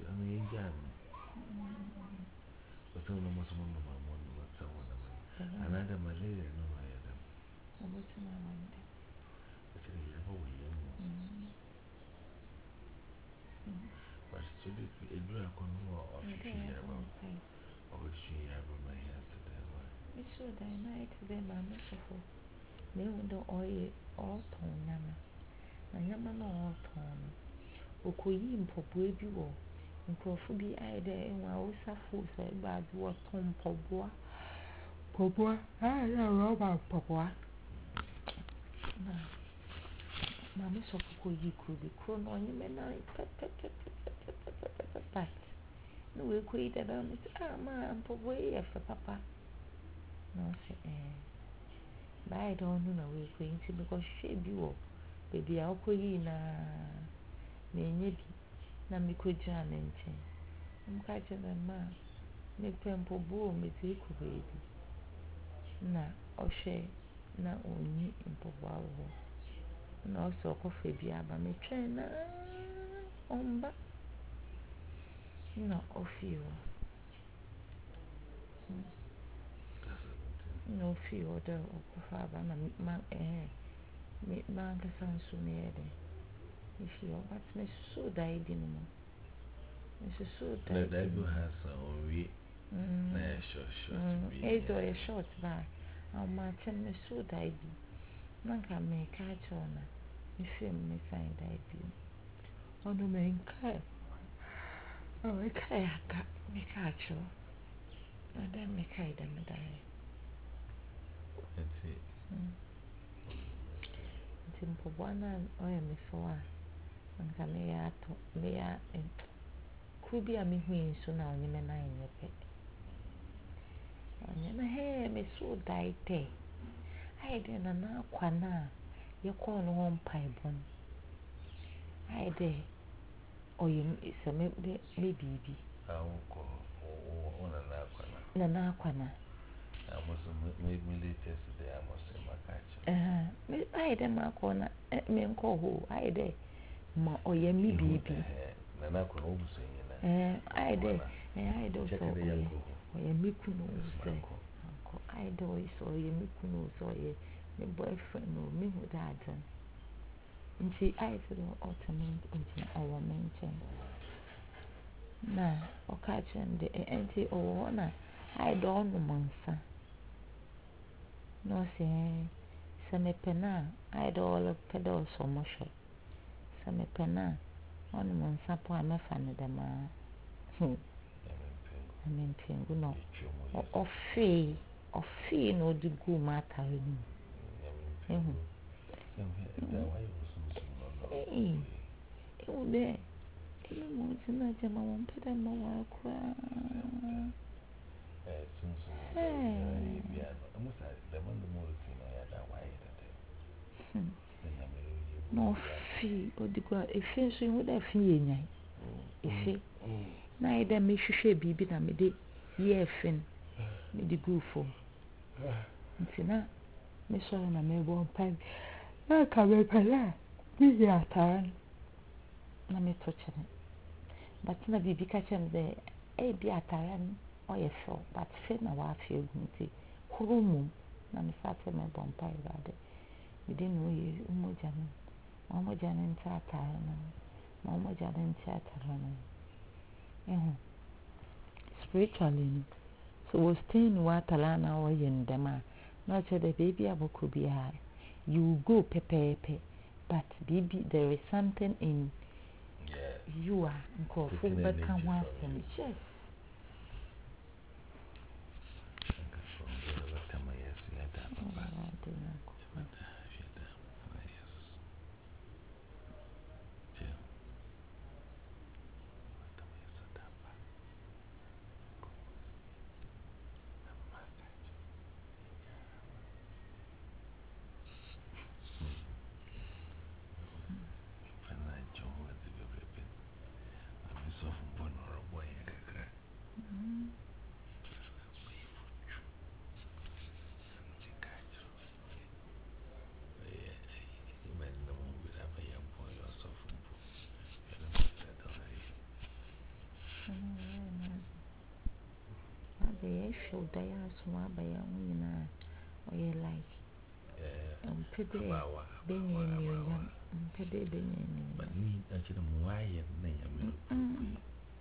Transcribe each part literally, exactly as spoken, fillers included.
and the Indian. But some of them was one of my one was someone another malaria. No, I had them. What's my one? Actually, you know, we but so did a drug on more of a year or she ever my hands to them. It's so that night to them, I'm so full. They would oil all tone, Yama. And Yama no all tone. Okoyi mpɔboa bi wɔ nkurɔfo bi ayɛ dɛ ɛwɔ awosafo sɛ bad wɔtɔ mpɔboa mpɔboa ayɛ dɛ rɔba mpɔboa na maame sɔfo kɔyi kuro bi kuro no ɔnyeme nan pɛpɛpɛpɛpɛpɛpɛpɛpɛpɛ na wɔkɔyi dada no sɛ a ma mpɔboa yi yɛ fɛ papa na ɔsɛ ɛɛ baayɛ dɛ ɔno na wɔkɔyi nti mekɔhwehwɛ bi wɔ baabi a ɔkɔyi na menye bi na mekɔgyina ne nkyɛn mka kyerɛ ma mepɛ mpɔboa mede kɔ baabi na ɔhwɛ na ɔnyi mpɔboa wɔ hɔ na ɔsɛ ɔkɔfa bi aba metwɛn na ɔmba na ɔfii hɔ na ɔfii hɔ dɛ ɔkɔfa aba na ma ɛɛ mankasa nso meyɛ dɛ if you but me so died in mo. Me so died. That you have some we na short short. It's a short bar. How much me so died. Nanka me catch on. Me film me sign died. On the main car. Oh, I can't me catch you. And then me carry them die. That's it. Simple one and I am so. Nka me ya to me ya ku bi a me hu nso na onye me nan nye pe onye na he me so dai te ai de na na kwana ye call no hon pai bon ai de oye se me me bibi Awko o na na kwana na na kwana amoso me me latest day amoso makachi eh me ai de ma ko na me nko ho ai de ma oye mi bibi na na ko no buso nyina eh ai de eh ai de so oye mi kunu se ko ai de oye so oye mi kunu so oye me boyfriend no me hu that nti ai so do ultimate oji owo menchen na o ka chen de enti owo na ai do no mansa no se se me pena ai do lo pedo so mo sho se me pena on mansa po a me fa ne dema hm amen pingu no ofi ofi no di gu mata ni ehu eh ehu de emi mo tina jama mo peda mo wa kwa eh sunsun eh bia no amusa the man mo tina ya da wa ida de no fi odigwa efi nso ihu da fi yenyan efi na ida me hwehwe bibi na me de ye fin me di gu fo nti na me so na me bo mpa na ka me pala mi ya tan na me to chere but na bibi ka chere de e bi ataran o ye fo but fe na wa fi egu nti hurumu na me sa te me bo mpa ira de me de no ye umoja no umoja no nta ataran na umoja no nta ataran eh spiritually so was staying wa talana o yin dem a na che the baby aboko bia you go pepepe but baby there is something in yeah you are nko fu beka ho asem yes so from one or a boy, abɛyɛ show da yɛ aso abɛyɛ ho nyinaa ɔyɛ like mpɛdɛ bɛnyɛ nnuonyam mpɛdɛ bɛnyɛ nnuonyam but ni actually mo ayɛ na nyame no prove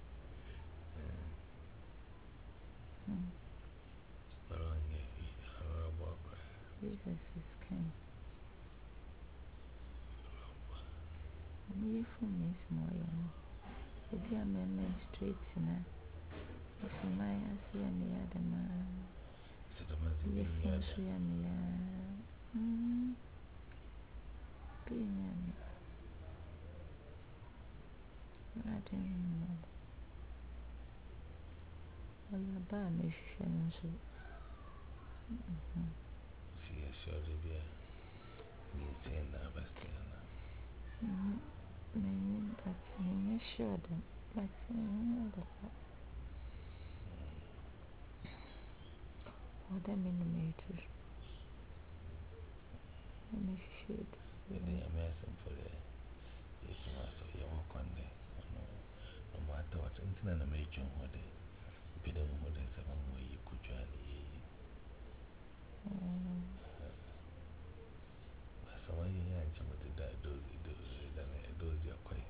but on ye honorable Jesus is king. Me from me small young. If you are straight na if my see me other man. so the must be If you yeah see me mm being I don't know. Well, you buy me so. see a sure to be a saying that best Mm-hmm. But I'm sure that, but I'm not what I mean, major. Let me shoot. But the amazing for the it's master you walk on there. No matter what, internet major what they be the more than seven way you could join the so why you ain't some of the those those are quite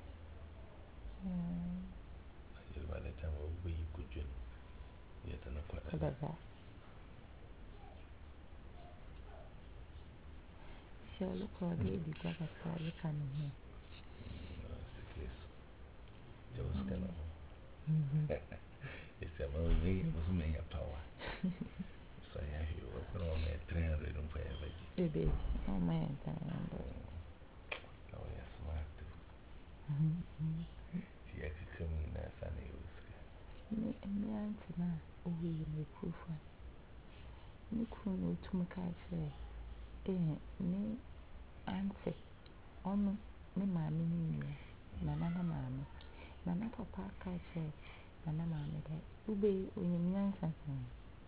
by the time we could join yet and a quarter. So look what they did what I saw you can hear. That's the case. Just kind of it's a way was me a power. So I hear you open on a three hundred and five. Baby, oh man, oh yes, smart. See, I could come in as an use. Me and me auntie na oh we me proof one. Me crew no to me catch eh me auntie ono me mama ni nua na nana mama nana papa catch nana mama that ube onyim nyansa kan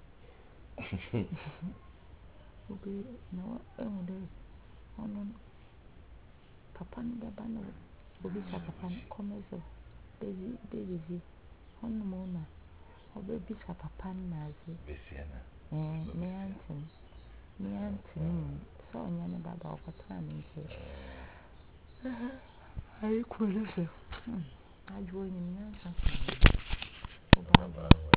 ube no ehun de ono papa no baba no obi sa papa no come so baby baby ono mo na obi sa papa no na azi Besiana eh me auntie me auntie so onya ne baba okota me nche I could listen. I join in. Baba